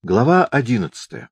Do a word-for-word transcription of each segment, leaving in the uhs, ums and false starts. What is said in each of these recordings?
Глава одиннадцатая.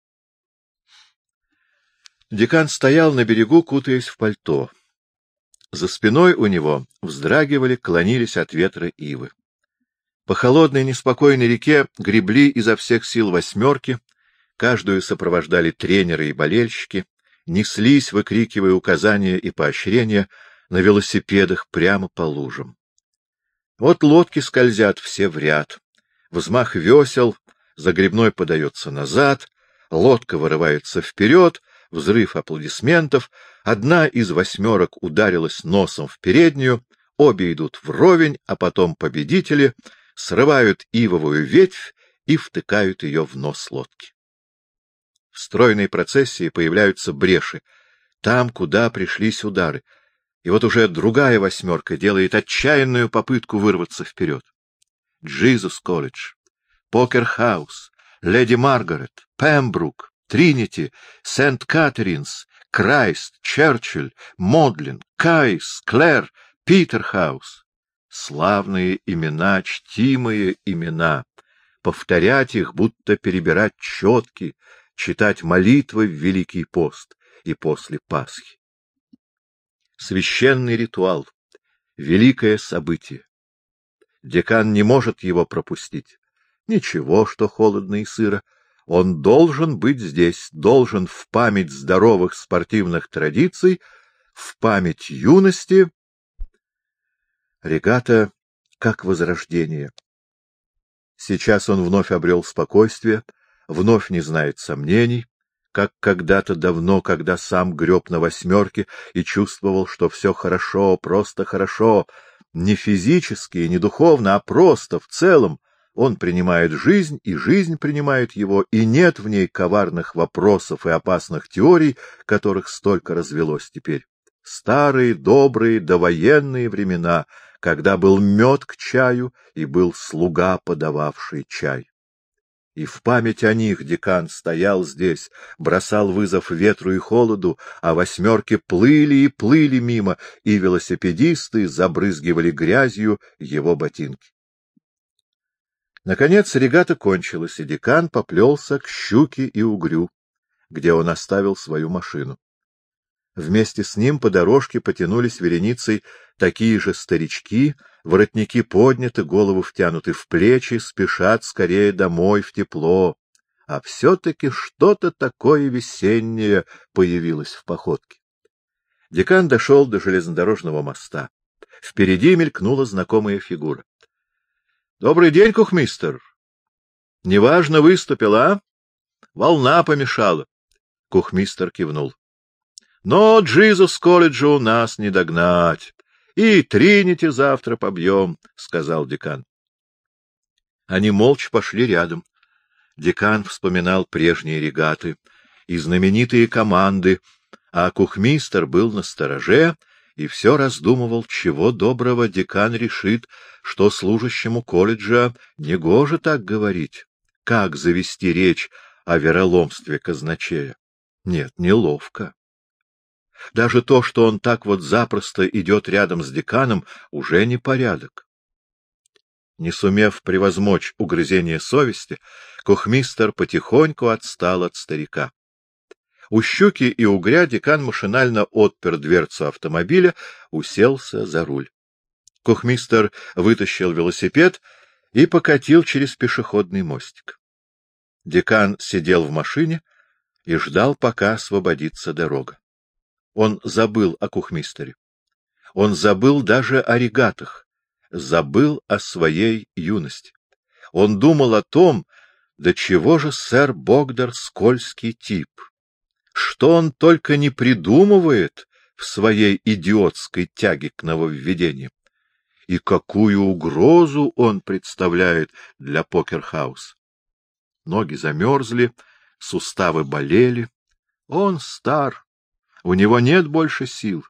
Декан стоял на берегу, кутаясь в пальто. За спиной у него вздрагивали, клонились от ветра ивы. По холодной, неспокойной реке гребли изо всех сил восьмерки, каждую сопровождали тренеры и болельщики, неслись, выкрикивая указания и поощрения, на велосипедах прямо по лужам. Вот лодки скользят все в ряд, взмах весел, загребной подается назад, лодка вырывается вперед, взрыв аплодисментов, одна из восьмерок ударилась носом в переднюю, обе идут вровень, а потом победители срывают ивовую ветвь и втыкают ее в нос лодки. В стройной процессии появляются бреши, там, куда пришлись удары, и вот уже другая восьмерка делает отчаянную попытку вырваться вперед. Джизус колледж, Покер-хаус, Леди Маргарет, Пембрук, Тринити, Сент-Катеринс, Крайст, Черчилль, Модлин, Кайс, Клэр, Питерхаус. Славные имена, чтимые имена. Повторять их, будто перебирать четки, читать молитвы в Великий пост и после Пасхи. Священный ритуал, великое событие. Декан не может его пропустить. Ничего, что холодно и сыро. Он должен быть здесь, должен в память здоровых спортивных традиций, в память юности. Регата как возрождение. Сейчас он вновь обрел спокойствие, вновь не знает сомнений, как когда-то давно, когда сам греб на восьмерке и чувствовал, что все хорошо, просто хорошо, не физически и не духовно, а просто в целом. Он принимает жизнь, и жизнь принимает его, и нет в ней коварных вопросов и опасных теорий, которых столько развелось теперь. Старые, добрые, довоенные времена, когда был мед к чаю и был слуга, подававший чай. И в память о них декан стоял здесь, бросал вызов ветру и холоду, а восьмерки плыли и плыли мимо, и велосипедисты забрызгивали грязью его ботинки. Наконец регата кончилась, и декан поплелся к Щуке и Угрю, где он оставил свою машину. Вместе с ним по дорожке потянулись вереницей такие же старички, воротники подняты, головы втянуты в плечи, спешат скорее домой, в тепло. А все-таки что-то такое весеннее появилось в походке. Декан дошел до железнодорожного моста. Впереди мелькнула знакомая фигура. — Добрый день, кухмистер. — Неважно выступил, а? Волна помешала. Кухмистер кивнул. — Но Джизус колледжа у нас не догнать. И Тринити завтра побьем, — сказал декан. Они молча пошли рядом. Декан вспоминал прежние регаты и знаменитые команды, а кухмистер был настороже и все раздумывал, чего доброго декан решит, что служащему колледжа негоже так говорить, как завести речь о вероломстве казначея. Нет, неловко. Даже то, что он так вот запросто идет рядом с деканом, уже непорядок. Не сумев превозмочь угрызение совести, кухмистер потихоньку отстал от старика. У Щуки и Угря декан машинально отпер дверцу автомобиля, уселся за руль. Кухмистер вытащил велосипед и покатил через пешеходный мостик. Декан сидел в машине и ждал, пока освободится дорога. Он забыл о кухмистере. Он забыл даже о регатах, забыл о своей юности. Он думал о том, до чего же сэр Богдар скользкий тип. Что он только не придумывает в своей идиотской тяге к нововведениям. И какую угрозу он представляет для Покер-хауса. Ноги замерзли, суставы болели. Он стар, у него нет больше сил.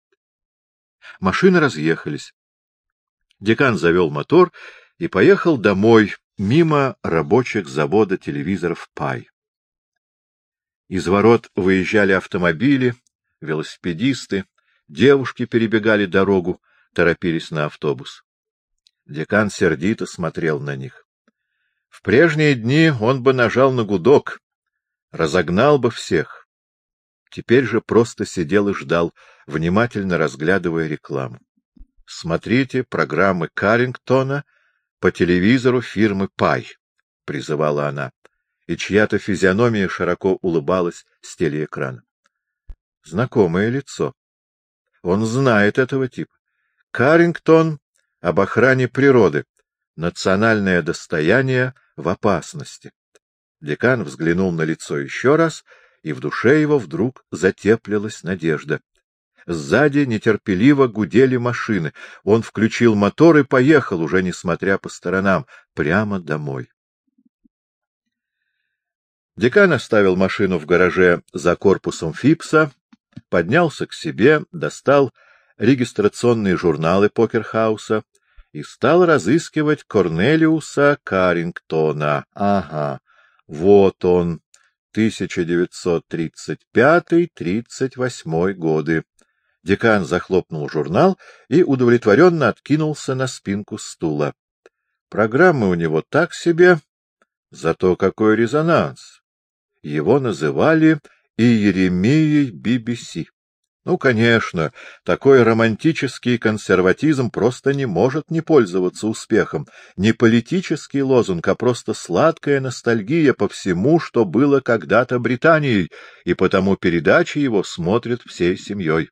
Машины разъехались. Декан завел мотор и поехал домой, мимо рабочих завода телевизоров «Пай». Из ворот выезжали автомобили, велосипедисты, девушки перебегали дорогу, торопились на автобус. Декан сердито смотрел на них. В прежние дни он бы нажал на гудок, разогнал бы всех. Теперь же просто сидел и ждал, внимательно разглядывая рекламу. Смотрите программы Каррингтона по телевизору фирмы «Пай», — призывала она, и чья-то физиономия широко улыбалась с телеэкрана. Знакомое лицо. Он знает этого типа. Каррингтон об охране природы. Национальное достояние в опасности. Декан взглянул на лицо еще раз, и в душе его вдруг затеплилась надежда. Сзади нетерпеливо гудели машины. Он включил мотор и поехал, уже несмотря по сторонам, прямо домой. Декан оставил машину в гараже за корпусом Фипса, поднялся к себе, достал регистрационные журналы Покерхауса и стал разыскивать Корнелиуса Каррингтона. Ага, вот он, тысяча девятьсот тридцать пятый — тридцать восьмой годы. Декан захлопнул журнал и удовлетворенно откинулся на спинку стула. Программы у него так себе, зато какой резонанс. Его называли Иеремией би би си. Ну, конечно, такой романтический консерватизм просто не может не пользоваться успехом. Не политический лозунг, а просто сладкая ностальгия по всему, что было когда-то Британией, и потому передачи его смотрят всей семьей.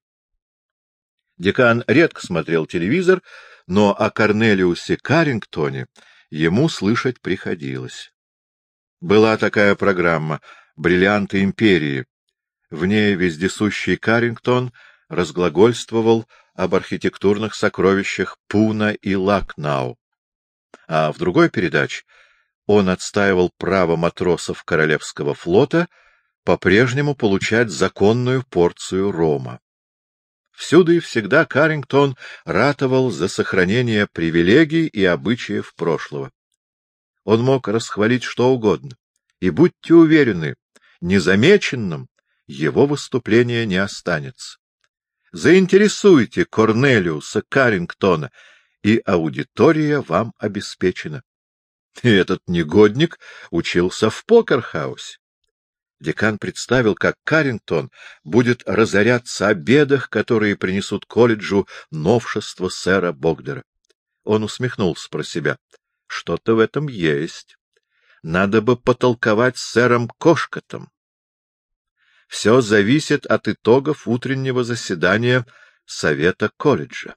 Декан редко смотрел телевизор, но о Корнелиусе Каррингтоне ему слышать приходилось. Была такая программа «Бриллианты империи». В ней вездесущий Каррингтон разглагольствовал об архитектурных сокровищах Пуна и Лакнау. А в другой передаче он отстаивал право матросов Королевского флота по-прежнему получать законную порцию рома. Всюду и всегда Каррингтон ратовал за сохранение привилегий и обычаев прошлого. Он мог расхвалить что угодно, и будьте уверены, незамеченным его выступление не останется. Заинтересуйте Корнелиуса Каррингтона, и аудитория вам обеспечена. И этот негодник учился в Покерхаусе. Декан представил, как Каррингтон будет разоряться о бедах, которые принесут колледжу новшество сэра Богдера. Он усмехнулся про себя. Что-то в этом есть. Надо бы потолковать с сэром Кошкотом. Все зависит от итогов утреннего заседания совета колледжа.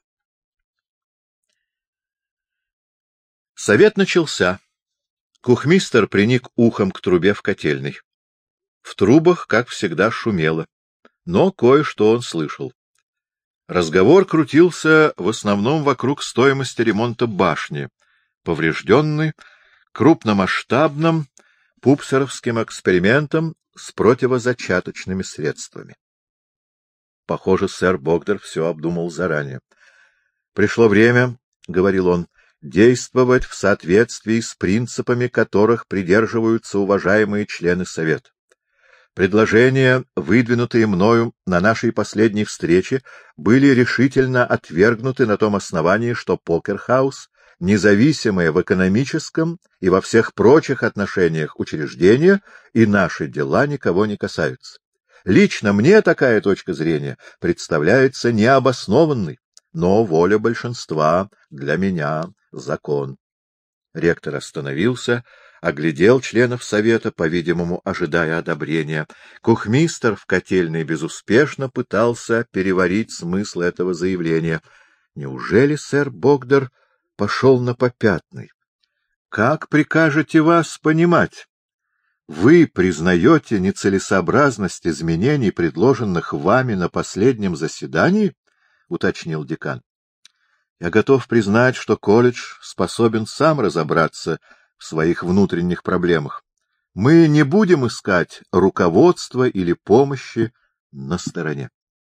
Совет начался. Кухмистер приник ухом к трубе в котельной. В трубах, как всегда, шумело, но кое-что он слышал. Разговор крутился в основном вокруг стоимости ремонта башни, поврежденной крупномасштабным пупсеровским экспериментом с противозачаточными средствами. Похоже, сэр Богдер все обдумал заранее. «Пришло время, — говорил он, — действовать в соответствии с принципами, которых придерживаются уважаемые члены Совета. Предложения, выдвинутые мною на нашей последней встрече, были решительно отвергнуты на том основании, что Покерхаус — независимое в экономическом и во всех прочих отношениях учреждение, и наши дела никого не касаются. Лично мне такая точка зрения представляется необоснованной, но воля большинства для меня — закон». Ректор остановился, оглядел членов совета, по-видимому, ожидая одобрения. Кухмистер в котельной безуспешно пытался переварить смысл этого заявления. Неужели сэр Богдер пошел на попятный? Как прикажете вас понимать? Вы признаете нецелесообразность изменений, предложенных вами на последнем заседании? — уточнил декан. — Я готов признать, что колледж способен сам разобраться в своих внутренних проблемах. Мы не будем искать руководства или помощи на стороне.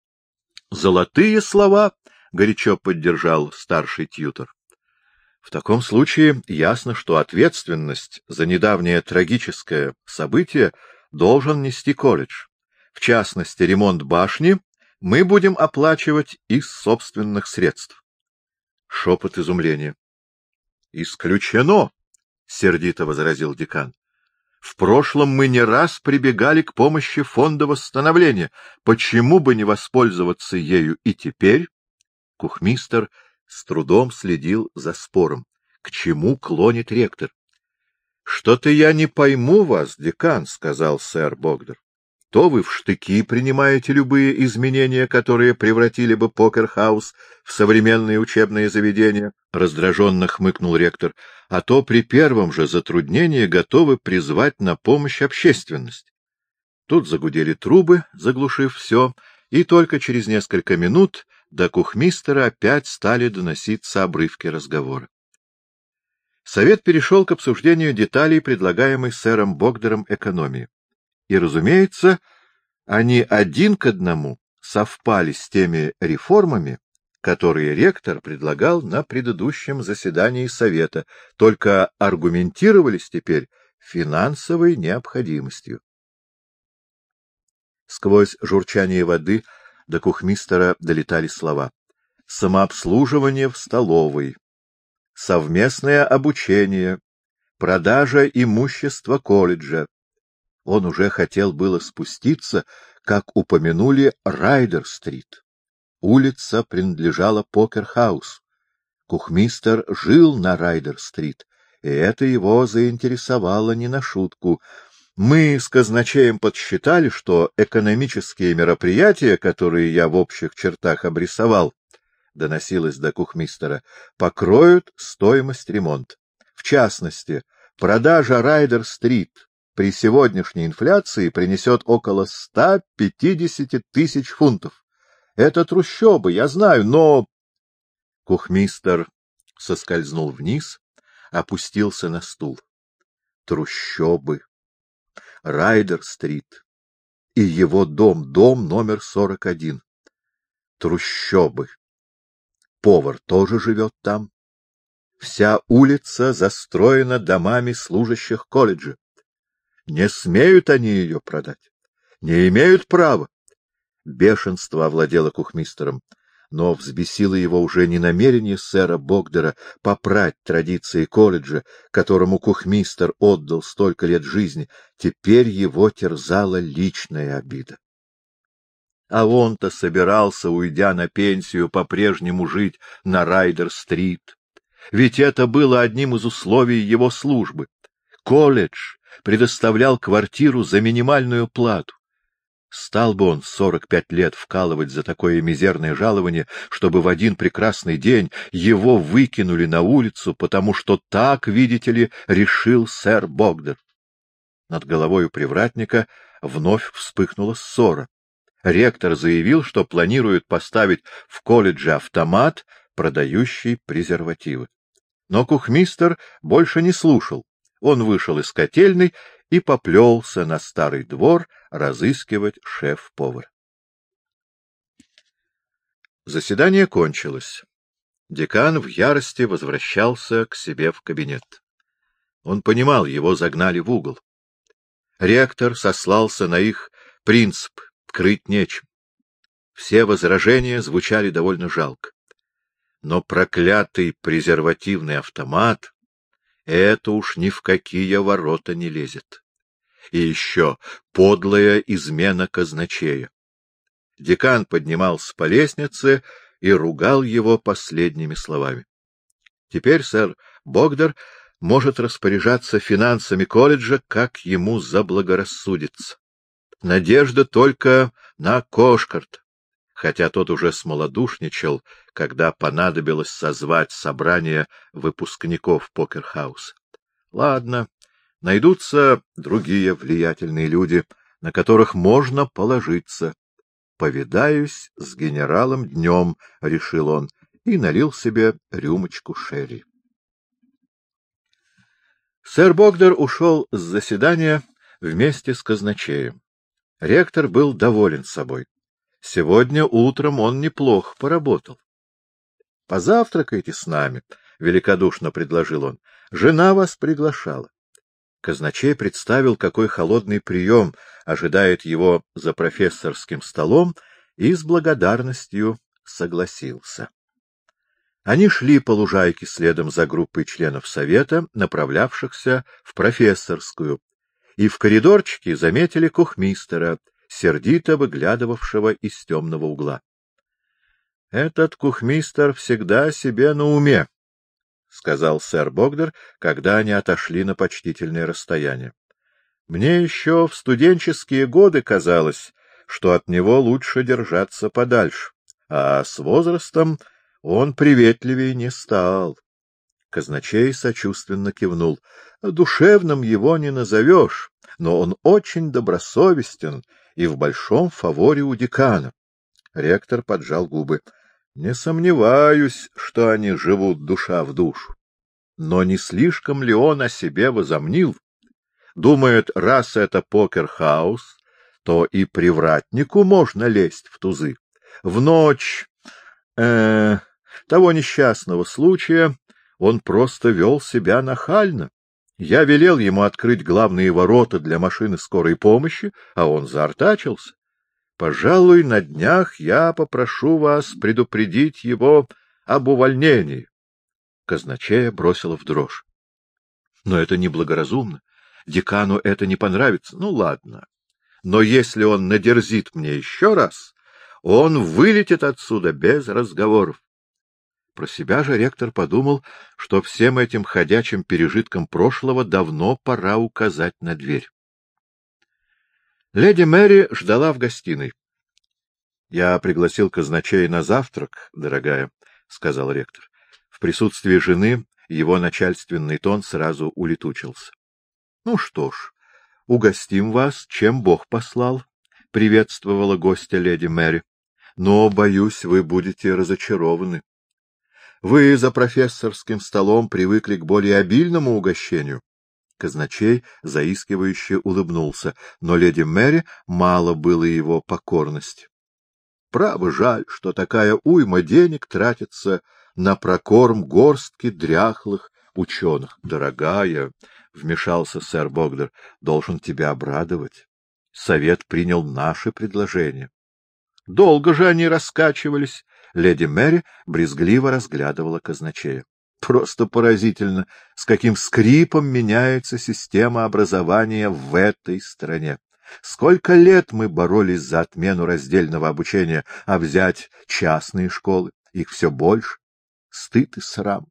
— Золотые слова! — горячо поддержал старший тьютор. В таком случае ясно, что ответственность за недавнее трагическое событие должен нести колледж. В частности, ремонт башни мы будем оплачивать из собственных средств. Шепот изумления. — Исключено! — сердито возразил декан. — В прошлом мы не раз прибегали к помощи фонда восстановления. Почему бы не воспользоваться ею и теперь? Кухмистер с трудом следил за спором. К чему клонит ректор? — Что-то я не пойму вас, декан, — сказал сэр Богдер. — То вы в штыки принимаете любые изменения, которые превратили бы Покер-хаус в современное учебное заведение, — раздраженно хмыкнул ректор, — а то при первом же затруднении готовы призвать на помощь общественность. Тут загудели трубы, заглушив все, и только через несколько минут до кухмистера опять стали доноситься обрывки разговора. Совет перешел к обсуждению деталей, предлагаемой сэром Богдером экономии. И, разумеется, они один к одному совпали с теми реформами, которые ректор предлагал на предыдущем заседании Совета, только аргументировались теперь финансовой необходимостью. Сквозь журчание воды до кухмистера долетали слова: самообслуживание в столовой, совместное обучение, продажа имущества колледжа. Он уже хотел было спуститься, как упомянули Райдер-стрит. Улица принадлежала Покер-хаусу. Кухмистер жил на Райдер-стрит, и это его заинтересовало не на шутку. Мы с казначеем подсчитали, что экономические мероприятия, которые я в общих чертах обрисовал, доносилось до кухмистера, покроют стоимость ремонта. В частности, продажа Райдер-стрит при сегодняшней инфляции принесет около ста пятидесяти тысяч фунтов. Это трущобы, я знаю, но... Кухмистер соскользнул вниз, опустился на стул. Трущобы. Райдер-стрит. И его дом, дом номер сорок один. Трущобы. Повар тоже живет там. Вся улица застроена домами служащих колледжа. Не смеют они ее продать. Не имеют права. Бешенство овладело кухмистером, но взбесило его уже не намерение сэра Богдера попрать традиции колледжа, которому кухмистер отдал столько лет жизни. Теперь его терзала личная обида. А он-то собирался, уйдя на пенсию, по-прежнему жить на Райдер-стрит. Ведь это было одним из условий его службы. Колледж предоставлял квартиру за минимальную плату. Стал бы он сорок пять лет вкалывать за такое мизерное жалование, чтобы в один прекрасный день его выкинули на улицу, потому что так, видите ли, решил сэр Богдер. Над головой у привратника вновь вспыхнула ссора. Ректор заявил, что планирует поставить в колледже автомат, продающий презервативы. Но кухмистер больше не слушал. Он вышел из котельной и поплелся на старый двор разыскивать шеф-повара. Заседание кончилось. Декан в ярости возвращался к себе в кабинет. Он понимал, его загнали в угол. Ректор сослался на их принцип «крыть нечем». Все возражения звучали довольно жалко. Но проклятый презервативный автомат — это уж ни в какие ворота не лезет. И еще подлая измена казначея. Декан поднимался по лестнице и ругал его последними словами. Теперь сэр Богдер может распоряжаться финансами колледжа, как ему заблагорассудится. Надежда только на Кошкарта, хотя тот уже смолодушничал, когда понадобилось созвать собрание выпускников Покер-хауса. Ладно, найдутся другие влиятельные люди, на которых можно положиться. Повидаюсь с генералом днем, — решил он, и налил себе рюмочку шерри. Сэр Богдер ушел с заседания вместе с казначеем. Ректор был доволен собой. Сегодня утром он неплохо поработал. — Позавтракайте с нами, — великодушно предложил он. — Жена вас приглашала. Казначей представил, какой холодный прием ожидает его за профессорским столом, и с благодарностью согласился. Они шли по лужайке следом за группой членов совета, направлявшихся в профессорскую, и в коридорчике заметили кухмистера, сердито выглядывавшего из темного угла. — Этот кухмистер всегда себе на уме, — сказал сэр Богдер, когда они отошли на почтительное расстояние. — Мне еще в студенческие годы казалось, что от него лучше держаться подальше, а с возрастом он приветливее не стал. Казначей сочувственно кивнул. Душевным его не назовешь, но он очень добросовестен и в большом фаворе у декана. Ректор поджал губы. Не сомневаюсь, что они живут душа в душу. Но не слишком ли он о себе возомнил? Думает, раз это покер-хаус, то и привратнику можно лезть в тузы. В ночь э, того несчастного случая он просто вел себя нахально. Я велел ему открыть главные ворота для машины скорой помощи, а он заортачился. Пожалуй, на днях я попрошу вас предупредить его об увольнении. Казначея бросила в дрожь. Но это неблагоразумно. Декану это не понравится. Ну, ладно. Но если он надерзит мне еще раз, он вылетит отсюда без разговоров. Про себя же ректор подумал, что всем этим ходячим пережиткам прошлого давно пора указать на дверь. Леди Мэри ждала в гостиной. — Я пригласил казначея на завтрак, дорогая, — сказал ректор. В присутствии жены его начальственный тон сразу улетучился. — Ну что ж, угостим вас, чем Бог послал, — приветствовала гостья леди Мэри. — Но, боюсь, вы будете разочарованы. Вы за профессорским столом привыкли к более обильному угощению. Казначей заискивающе улыбнулся, но леди Мэри мало было его покорности. Право, жаль, что такая уйма денег тратится на прокорм горстки дряхлых ученых. — Дорогая, — вмешался сэр Богдер, — должен тебя обрадовать. Совет принял наше предложение. Долго же они раскачивались. Леди Мэри брезгливо разглядывала казначея. Просто поразительно, с каким скрипом меняется система образования в этой стране. Сколько лет мы боролись за отмену раздельного обучения, а взять частные школы, их все больше. Стыд и срам.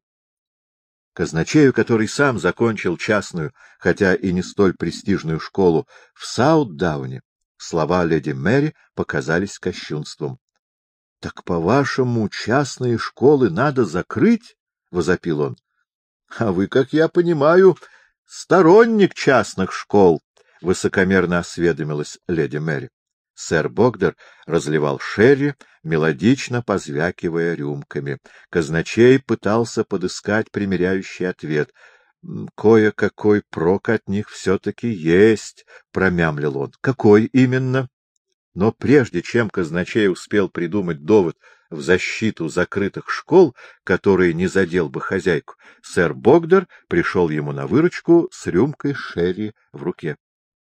Казначею, который сам закончил частную, хотя и не столь престижную школу в Саутдауне, слова леди Мэри показались кощунством. — Так, по-вашему, частные школы надо закрыть? — возопил он. — А вы, как я понимаю, сторонник частных школ, — высокомерно осведомилась леди Мэри. Сэр Богдер разливал шерри, мелодично позвякивая рюмками. Казначей пытался подыскать примиряющий ответ. — Кое-какой прок от них все-таки есть, — промямлил он. — Какой именно? Но прежде чем казначей успел придумать довод в защиту закрытых школ, который не задел бы хозяйку, сэр Богдер пришел ему на выручку с рюмкой шерри в руке.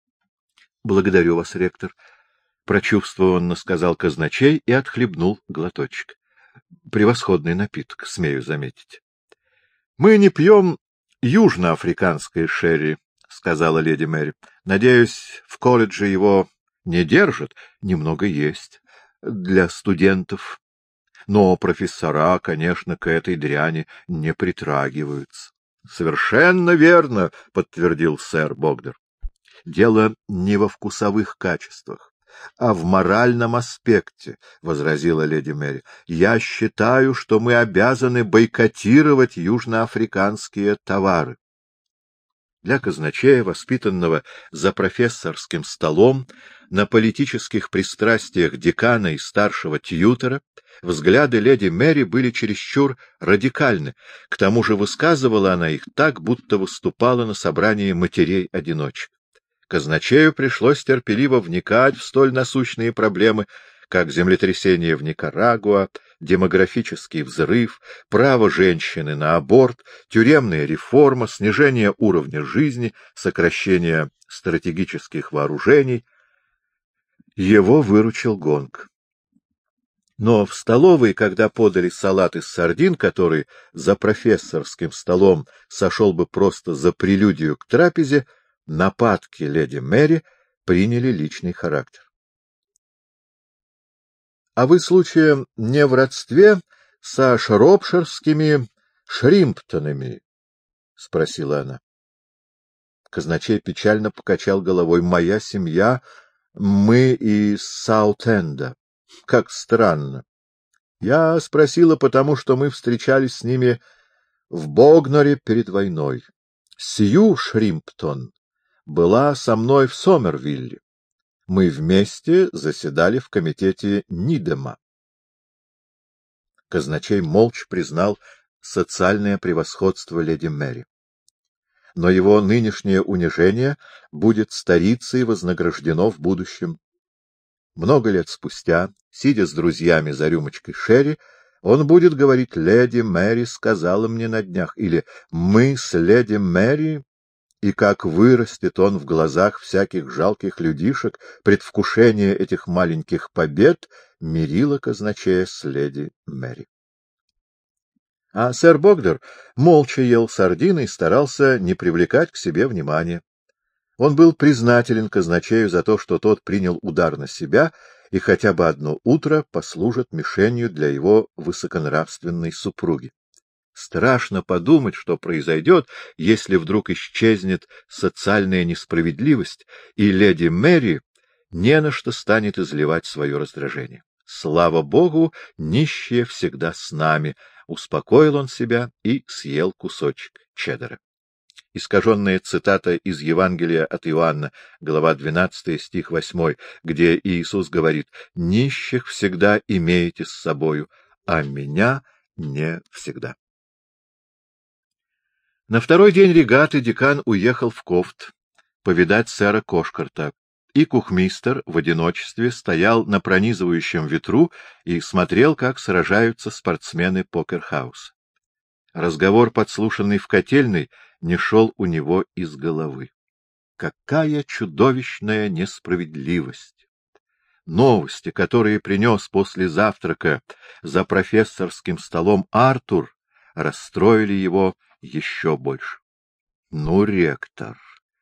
— Благодарю вас, ректор, — прочувствованно сказал казначей и отхлебнул глоточек. — Превосходный напиток, смею заметить. — Мы не пьем южноафриканское шерри, — сказала леди Мэри. — Надеюсь, в колледже его не держат, немного есть для студентов. Но профессора, конечно, к этой дряни не притрагиваются. — Совершенно верно, — подтвердил сэр Богдер. — Дело не во вкусовых качествах, а в моральном аспекте, — возразила леди Мэри. — Я считаю, что мы обязаны бойкотировать южноафриканские товары. Для казначея, воспитанного за профессорским столом, на политических пристрастиях декана и старшего тьютора, взгляды леди Мэри были чересчур радикальны, к тому же высказывала она их так, будто выступала на собрании матерей-одиночек. Казначею пришлось терпеливо вникать в столь насущные проблемы, как землетрясение в Никарагуа, демографический взрыв, право женщины на аборт, тюремная реформа, снижение уровня жизни, сокращение стратегических вооружений. Его выручил гонг. Но в столовой, когда подали салат из сардин, который за профессорским столом сошел бы просто за прелюдию к трапезе, нападки леди Мэри приняли личный характер. — А вы, случаем, не в родстве со шропширскими Шримптонами? — спросила она. Казначей печально покачал головой. — Моя семья, мы из Саут-Энда. Как странно. Я спросила, потому что мы встречались с ними в Богноре перед войной. Сью Шримптон была со мной в Сомервилле. Мы вместе заседали в комитете Нидема. Казначей молча признал социальное превосходство леди Мэри. Но его нынешнее унижение будет старицей вознаграждено в будущем. Много лет спустя, сидя с друзьями за рюмочкой шерри, он будет говорить: «Леди Мэри сказала мне на днях», или «Мы с леди Мэри», и как вырастет он в глазах всяких жалких людишек предвкушение этих маленьких побед, мирило казначея с леди Мэри. А сэр Богдер молча ел сардины и старался не привлекать к себе внимания. Он был признателен казначею за то, что тот принял удар на себя и хотя бы одно утро послужит мишенью для его высоконравственной супруги. Страшно подумать, что произойдет, если вдруг исчезнет социальная несправедливость, и леди Мэри не на что станет изливать свое раздражение. Слава Богу, нищие всегда с нами, успокоил он себя и съел кусочек чеддера. Искаженная цитата из Евангелия от Иоанна, глава двенадцатая, стих восьмой, где Иисус говорит: «Нищих всегда имеете с собою, а меня не всегда». На второй день регаты декан уехал в Кофт повидать сэра Кошкарта, и кухмистер в одиночестве стоял на пронизывающем ветру и смотрел, как сражаются спортсмены Покерхауса. Разговор, подслушанный в котельной, не шел у него из головы. Какая чудовищная несправедливость! Новости, которые принес после завтрака за профессорским столом Артур, расстроили его еще больше. Ну, ректор,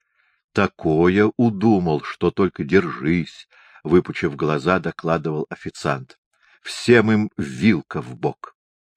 такое удумал, что только держись, — выпучив глаза, докладывал официант. Всем им вилка в бок.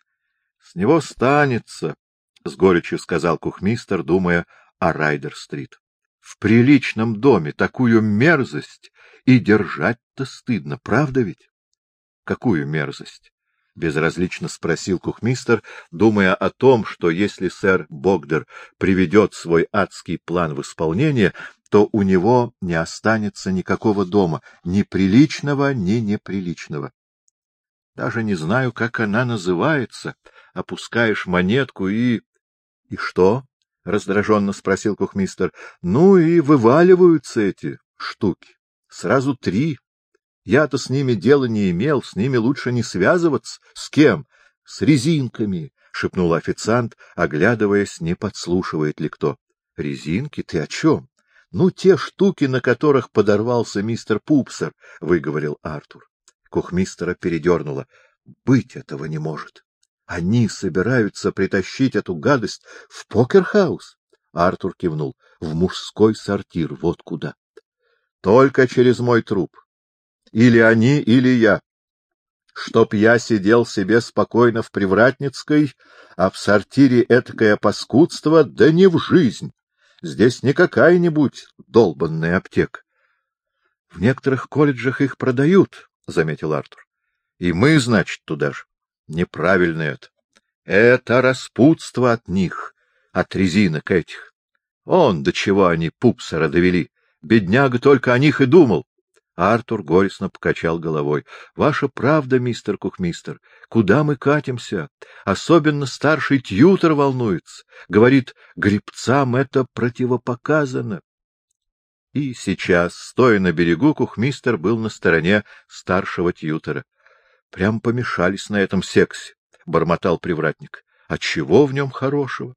— С него станется, — с горечью сказал кухмистер, думая о Райдер-стрит. — В приличном доме такую мерзость и держать-то стыдно, правда ведь? — Какую мерзость? — безразлично спросил кухмистер, думая о том, что если сэр Богдер приведет свой адский план в исполнение, то у него не останется никакого дома, ни приличного, ни неприличного. Даже не знаю, как она называется. Опускаешь монетку и... — И что? — раздраженно спросил кухмистер. — Ну и вываливаются эти штуки. Сразу три. Я-то с ними дела не имел, с ними лучше не связываться. — С кем? — С резинками, — шепнул официант, оглядываясь, не подслушивает ли кто. — Резинки? Ты о чем? — Ну, те штуки, на которых подорвался мистер Пупсер, — выговорил Артур. Кухмистера передернуло. Быть этого не может. Они собираются притащить эту гадость в Покерхаус. Артур кивнул. В мужской сортир, вот куда. Только через мой труп. Или они, или я. Чтоб я сидел себе спокойно в Привратницкой, а в сортире этакое паскудство, да не в жизнь. Здесь не какая-нибудь долбанная аптека. В некоторых колледжах их продают, — заметил Артур. — И мы, значит, туда же. Неправильно это. Это распутство от них, от резинок этих. Он, до чего они Пупсера довели. Бедняга только о них и думал. Артур горестно покачал головой. — Ваша правда, мистер Кухмистер. Куда мы катимся? Особенно старший тьютор волнуется. Говорит, гребцам это противопоказано. И сейчас, стоя на берегу, кухмистер был на стороне старшего тьютора. — Прям помешались на этом сексе, — бормотал привратник. — А чего в нем хорошего?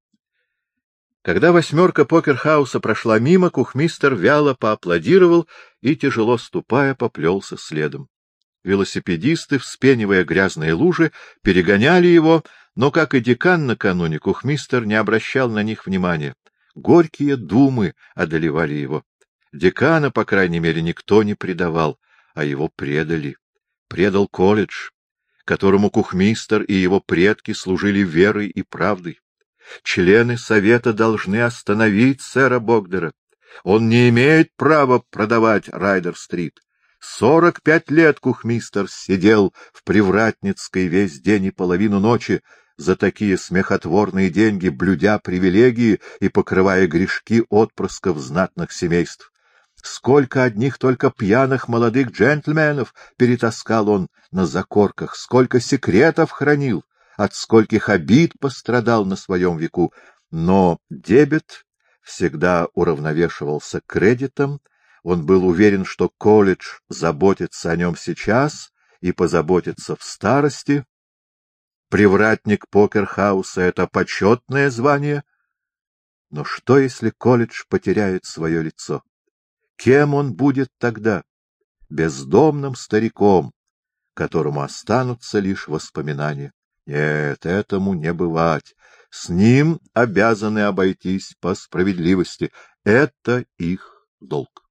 Когда восьмерка Покерхауса прошла мимо, кухмистер вяло поаплодировал и, тяжело ступая, поплелся следом. велосипедисты, вспенивая грязные лужи, перегоняли его, но, как и декан накануне, кухмистер не обращал на них внимания. Горькие думы одолевали его. Декана, по крайней мере, никто не предавал, а его предали. Предал колледж, которому кухмистер и его предки служили верой и правдой. Члены совета должны остановить сэра Богдера. Он не имеет права продавать Райдер-стрит. Сорок пять лет кухмистер сидел в Привратницкой весь день и половину ночи за такие смехотворные деньги, блюдя привилегии и покрывая грешки отпрысков знатных семейств. Сколько одних только пьяных молодых джентльменов перетаскал он на закорках, сколько секретов хранил, от скольких обид пострадал на своем веку. Но дебет всегда уравновешивался кредитом, он был уверен, что колледж заботится о нем сейчас и позаботится в старости. Привратник Покерхауса — это почетное звание. Но что, если колледж потеряет свое лицо? Кем он будет тогда? Бездомным стариком, которому останутся лишь воспоминания. Нет, этому не бывать. С ним обязаны обойтись по справедливости. Это их долг.